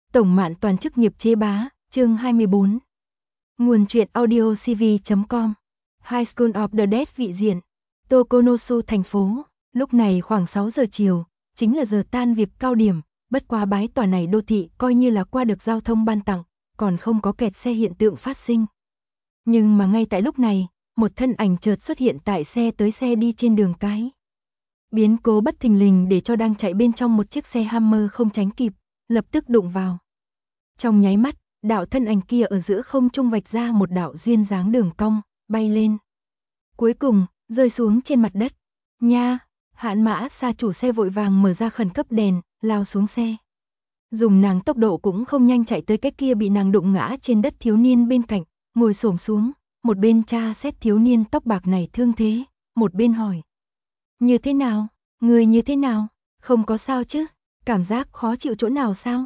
Tổng Mạn Toàn chức nghiệp chế bá, chương 24. Nguồn truyện audio cv.com. High School of the Dead vị diện, Tokonosu thành phố. Lúc này khoảng 6 giờ chiều, chính là giờ tan việc cao điểm, bất quá bái tòa này đô thị coi như là qua được giao thông ban tặng, còn không có kẹt xe hiện tượng phát sinh. Nhưng mà ngay tại lúc này, một thân ảnh chợt xuất hiện tại xe tới xe đi trên đường cái. Biến cố bất thình lình để cho đang chạy bên trong một chiếc xe Hammer không tránh kịp, lập tức đụng vào. Trong nháy mắt, đạo thân ảnh kia ở giữa không trung vạch ra một đạo duyên dáng đường cong, bay lên. Cuối cùng, rơi xuống trên mặt đất. Nha, Hạn Mã Sa chủ xe vội vàng mở ra khẩn cấp đèn, lao xuống xe. Dùng nàng tốc độ cũng không nhanh chạy tới cái kia bị nàng đụng ngã trên đất thiếu niên bên cạnh, ngồi xổm xuống, một bên tra xét thiếu niên tóc bạc này thương thế, một bên hỏi. Như thế nào? Người như thế nào? Không có sao chứ? Cảm giác khó chịu chỗ nào sao?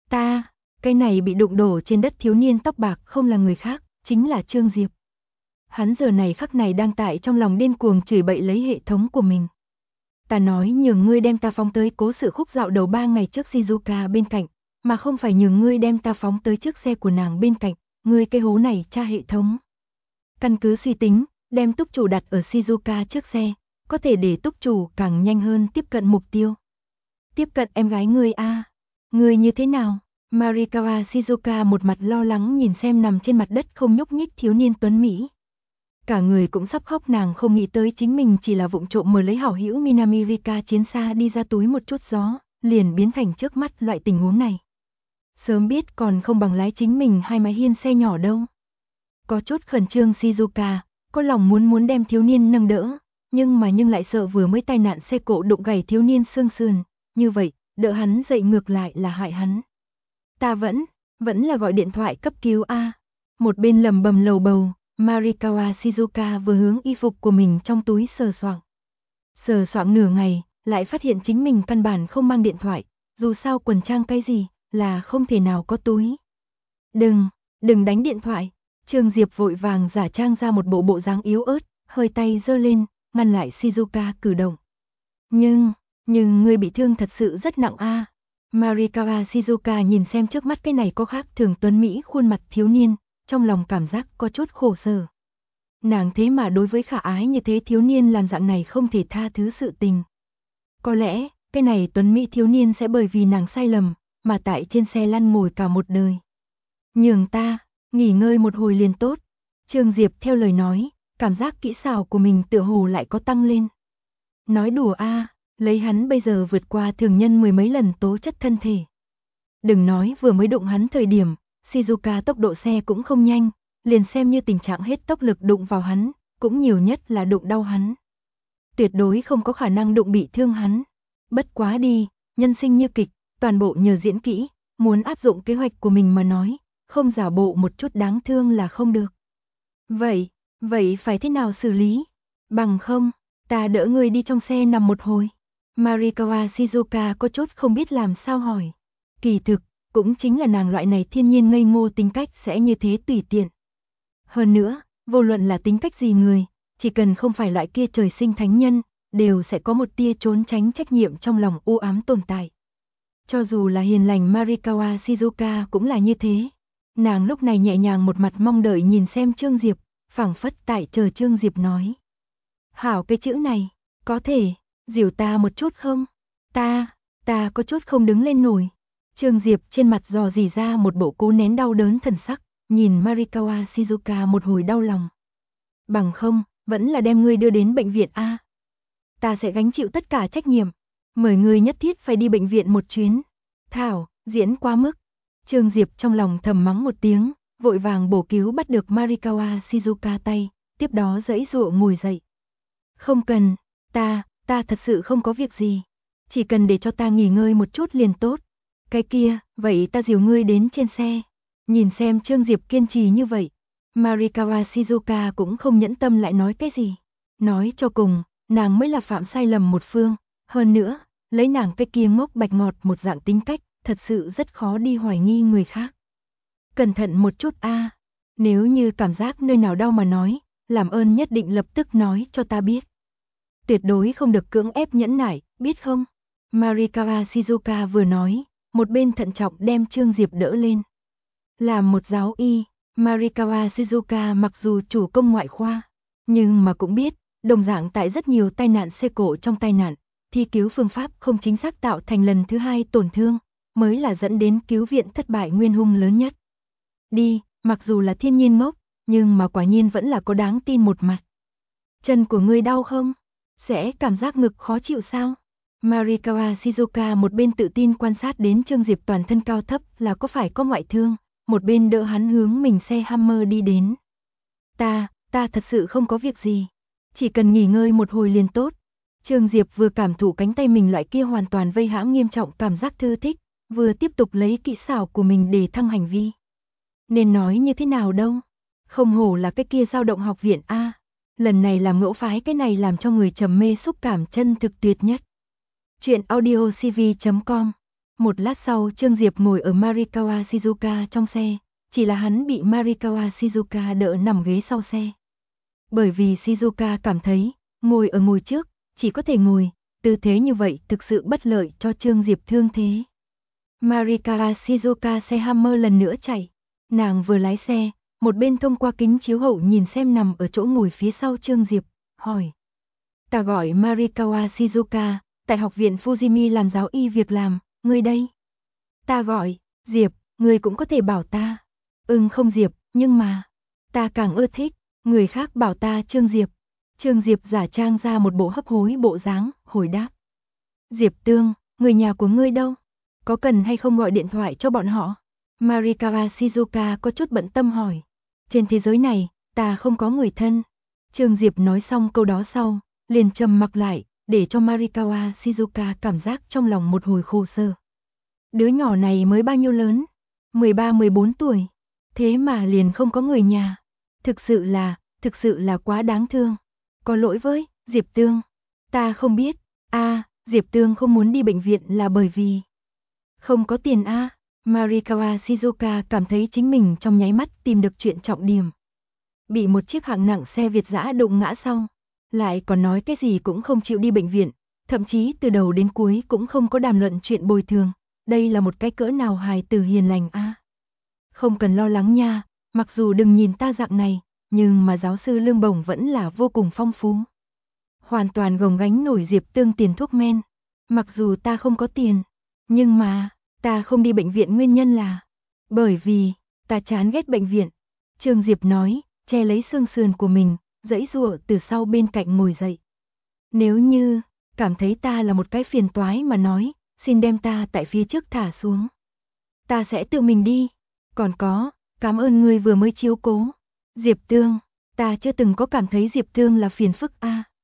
Cái này bị đụng đổ trên đất thiếu niên tóc bạc không là người khác, chính là Trương Diệp. Hắn giờ này khắc này đang tại trong lòng điên cuồng chửi bậy lấy hệ thống của mình. Ta nói nhường ngươi đem ta phóng tới cố sự khúc dạo đầu 3 ngày trước Shizuka bên cạnh, mà không phải nhường ngươi đem ta phóng tới trước xe của nàng bên cạnh, ngươi cái hố này tra hệ thống. Căn cứ suy tính, đem túc chủ đặt ở Shizuka trước xe, có thể để túc chủ càng nhanh hơn tiếp cận mục tiêu. Tiếp cận em gái ngươi a, ngươi như thế nào? Marikawa Shizuka một mặt lo lắng nhìn xem nằm trên mặt đất không nhúc nhích thiếu niên tuấn Mỹ. Cả người cũng sắp khóc, nàng không nghĩ tới chính mình chỉ là vụng trộm mở lấy hảo hữu Minamirika chiến xa đi ra túi một chút gió, liền biến thành trước mắt loại tình huống này. Sớm biết còn không bằng lái chính mình hai mái hiên xe nhỏ đâu. Có chút khẩn trương Shizuka, có lòng muốn đem thiếu niên nâng đỡ, nhưng lại sợ vừa mới tai nạn xe cộ đụng gãy thiếu niên xương sườn, như vậy, đỡ hắn dậy ngược lại là hại hắn. Ta vẫn là gọi điện thoại cấp cứu a. Một bên lầm bầm lầu bầu, Marikawa Shizuka vừa hướng y phục của mình trong túi sờ soạng nửa ngày, lại phát hiện chính mình căn bản không mang điện thoại, dù sao quần trang cái gì là không thể nào có túi. Đừng đánh điện thoại. Trương Diệp vội vàng giả trang ra một bộ dáng yếu ớt, hơi tay giơ lên, ngăn lại Shizuka cử động. Nhưng ngươi bị thương thật sự rất nặng a. Marikawa Shizuka nhìn xem trước mắt cái này có khác thường tuấn Mỹ khuôn mặt thiếu niên, trong lòng cảm giác có chút khổ sở. Nàng thế mà đối với khả ái như thế thiếu niên làm dạng này không thể tha thứ sự tình. Có lẽ, cái này tuấn Mỹ thiếu niên sẽ bởi vì nàng sai lầm, mà tại trên xe lăn ngồi cả một đời. Nhường ta, nghỉ ngơi một hồi liền tốt. Trương Diệp theo lời nói, cảm giác kỹ xảo của mình tựa hồ lại có tăng lên. Nói đùa a. Lấy hắn bây giờ vượt qua thường nhân 10 mấy lần tố chất thân thể. Đừng nói vừa mới đụng hắn thời điểm, Shizuka tốc độ xe cũng không nhanh, liền xem như tình trạng hết tốc lực đụng vào hắn, cũng nhiều nhất là đụng đau hắn. Tuyệt đối không có khả năng đụng bị thương hắn. Bất quá đi, nhân sinh như kịch, toàn bộ nhờ diễn kỹ, muốn áp dụng kế hoạch của mình mà nói, không giả bộ một chút đáng thương là không được. Vậy phải thế nào xử lý? Bằng không, ta đỡ người đi trong xe nằm một hồi. Marikawa Shizuka có chút không biết làm sao hỏi. Kỳ thực, cũng chính là nàng loại này thiên nhiên ngây ngô tính cách sẽ như thế tùy tiện. Hơn nữa, vô luận là tính cách gì người, chỉ cần không phải loại kia trời sinh thánh nhân, đều sẽ có một tia trốn tránh trách nhiệm trong lòng u ám tồn tại. Cho dù là hiền lành Marikawa Shizuka cũng là như thế. Nàng lúc này nhẹ nhàng một mặt mong đợi nhìn xem Trương Diệp, phảng phất tại chờ Trương Diệp nói. Hảo, cái chữ này, có thể dìu ta một chút không? Ta có chút không đứng lên nổi. Trương Diệp trên mặt dò dỉ ra một bộ cố nén đau đớn thần sắc, nhìn Marikawa Shizuka một hồi đau lòng. Bằng không, vẫn là đem ngươi đưa đến bệnh viện a. Ta sẽ gánh chịu tất cả trách nhiệm. Mời ngươi nhất thiết phải đi bệnh viện một chuyến. Thảo, diễn quá mức. Trương Diệp trong lòng thầm mắng một tiếng, vội vàng bổ cứu bắt được Marikawa Shizuka tay, tiếp đó giãy giụa ngồi dậy. Không cần, ta thật sự không có việc gì. Chỉ cần để cho ta nghỉ ngơi một chút liền tốt. Cái kia, vậy ta dìu ngươi đến trên xe. Nhìn xem Trương Diệp kiên trì như vậy, Marikawa Shizuka cũng không nhẫn tâm lại nói cái gì. Nói cho cùng, nàng mới là phạm sai lầm một phương. Hơn nữa, lấy nàng cái kia ngốc bạch ngọt một dạng tính cách, thật sự rất khó đi hoài nghi người khác. Cẩn thận một chút a. Nếu như cảm giác nơi nào đau mà nói, làm ơn nhất định lập tức nói cho ta biết. Tuyệt đối không được cưỡng ép nhẫn nại, biết không? Marikawa Shizuka vừa nói, một bên thận trọng đem Trương Diệp đỡ lên. Làm một giáo y, Marikawa Shizuka mặc dù chủ công ngoại khoa, nhưng mà cũng biết, đồng dạng tại rất nhiều tai nạn xe cộ trong tai nạn, thi cứu phương pháp không chính xác tạo thành lần thứ hai tổn thương, mới là dẫn đến cứu viện thất bại nguyên hung lớn nhất. Đi, mặc dù là thiên nhiên ngốc, nhưng mà quả nhiên vẫn là có đáng tin một mặt. Chân của ngươi đau không? Sẽ cảm giác ngực khó chịu sao? Marikawa Shizuka một bên tự tin quan sát đến Trương Diệp toàn thân cao thấp là có phải có ngoại thương, một bên đỡ hắn hướng mình xe Hammer đi đến. Ta thật sự không có việc gì. Chỉ cần nghỉ ngơi một hồi liền tốt. Trương Diệp vừa cảm thụ cánh tay mình loại kia hoàn toàn vây hãm nghiêm trọng cảm giác thư thích, vừa tiếp tục lấy kỹ xảo của mình để thăng hành vi. Nên nói như thế nào đâu? Không hổ là cái kia dao động học viện A. Lần này làm ngẫu phái cái này làm cho người trầm mê xúc cảm chân thực tuyệt nhất. Chuyện audiocv.com. Một lát sau Trương Diệp ngồi ở Marikawa Shizuka trong xe, chỉ là hắn bị Marikawa Shizuka đỡ nằm ghế sau xe. Bởi vì Shizuka cảm thấy, ngồi ở ngồi trước, chỉ có thể ngồi, tư thế như vậy thực sự bất lợi cho Trương Diệp thương thế. Marikawa Shizuka xe Hammer lần nữa chạy, nàng vừa lái xe, một bên thông qua kính chiếu hậu nhìn xem nằm ở chỗ ngồi phía sau Trương Diệp, hỏi. Ta gọi Marikawa Shizuka, tại học viện Fujimi làm giáo y việc làm, ngươi đây. Ta gọi, Diệp, ngươi cũng có thể bảo ta. Không Diệp, nhưng mà, ta càng ưa thích, người khác bảo ta Trương Diệp. Trương Diệp giả trang ra một bộ hấp hối bộ dáng, hồi đáp. Diệp Tương, người nhà của ngươi đâu? Có cần hay không gọi điện thoại cho bọn họ? Marikawa Shizuka có chút bận tâm hỏi. Trên thế giới này, ta không có người thân. Trương Diệp nói xong câu đó sau, liền trầm mặc lại, để cho Marikawa Shizuka cảm giác trong lòng một hồi khổ sở. Đứa nhỏ này mới bao nhiêu lớn? 13-14 tuổi. Thế mà liền không có người nhà. Thực sự là quá đáng thương. Có lỗi với, Diệp Tương. Ta không biết. Diệp Tương không muốn đi bệnh viện là bởi vì không có tiền Marikawa Shizuka cảm thấy chính mình trong nháy mắt tìm được chuyện trọng điểm. Bị một chiếc hạng nặng xe Việt dã đụng ngã xong, lại còn nói cái gì cũng không chịu đi bệnh viện, thậm chí từ đầu đến cuối cũng không có đàm luận chuyện bồi thường. Đây là một cái cỡ nào hài tử hiền lành Không cần lo lắng nha, mặc dù đừng nhìn ta dạng này, nhưng mà giáo sư lương bổng vẫn là vô cùng phong phú. Hoàn toàn gồng gánh nổi Diệp Tương tiền thuốc men. Mặc dù ta không có tiền, nhưng mà, ta không đi bệnh viện nguyên nhân là bởi vì, ta chán ghét bệnh viện. Trương Diệp nói, che lấy xương sườn của mình, giãy giụa từ sau bên cạnh ngồi dậy. Nếu như, cảm thấy ta là một cái phiền toái mà nói, xin đem ta tại phía trước thả xuống. Ta sẽ tự mình đi. Còn có, cảm ơn ngươi vừa mới chiếu cố. Diệp Tương, ta chưa từng có cảm thấy Diệp Tương là phiền phức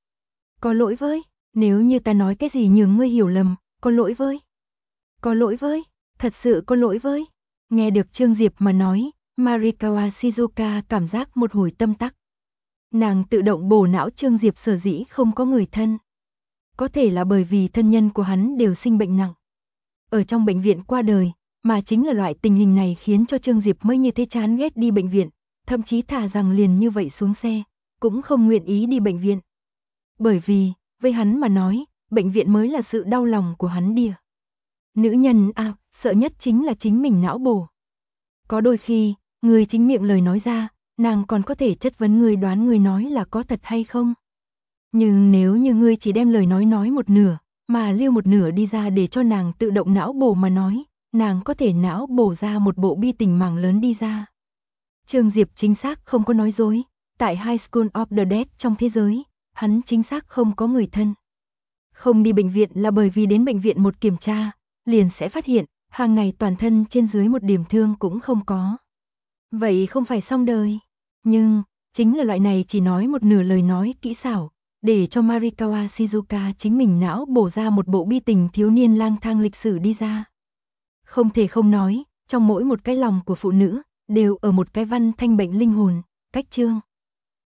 Có lỗi với, nếu như ta nói cái gì nhường ngươi hiểu lầm, có lỗi với. Có lỗi với, thật sự có lỗi với. Nghe được Trương Diệp mà nói, Marikawa Shizuka cảm giác một hồi tâm tắc. Nàng tự động bổ não Trương Diệp sở dĩ không có người thân. Có thể là bởi vì thân nhân của hắn đều sinh bệnh nặng. Ở trong bệnh viện qua đời, mà chính là loại tình hình này khiến cho Trương Diệp mới như thế chán ghét đi bệnh viện, thậm chí thả rằng liền như vậy xuống xe, cũng không nguyện ý đi bệnh viện. Bởi vì, với hắn mà nói, bệnh viện mới là sự đau lòng của hắn đìa. Nữ nhân sợ nhất chính là chính mình não bổ. Có đôi khi, người chính miệng lời nói ra, nàng còn có thể chất vấn người đoán người nói là có thật hay không. Nhưng nếu như ngươi chỉ đem lời nói một nửa, mà lưu một nửa đi ra để cho nàng tự động não bổ mà nói, nàng có thể não bổ ra một bộ bi tình mảng lớn đi ra. Trương Diệp chính xác không có nói dối, tại High School of the Dead trong thế giới, hắn chính xác không có người thân. Không đi bệnh viện là bởi vì đến bệnh viện một kiểm tra, liền sẽ phát hiện, hàng ngày toàn thân trên dưới một điểm thương cũng không có. Vậy không phải xong đời. Nhưng, chính là loại này chỉ nói một nửa lời nói kỹ xảo, để cho Marikawa Shizuka chính mình não bổ ra một bộ bi tình thiếu niên lang thang lịch sử đi ra. Không thể không nói, trong mỗi một cái lòng của phụ nữ, đều ở một cái văn thanh bệnh linh hồn, cách chương.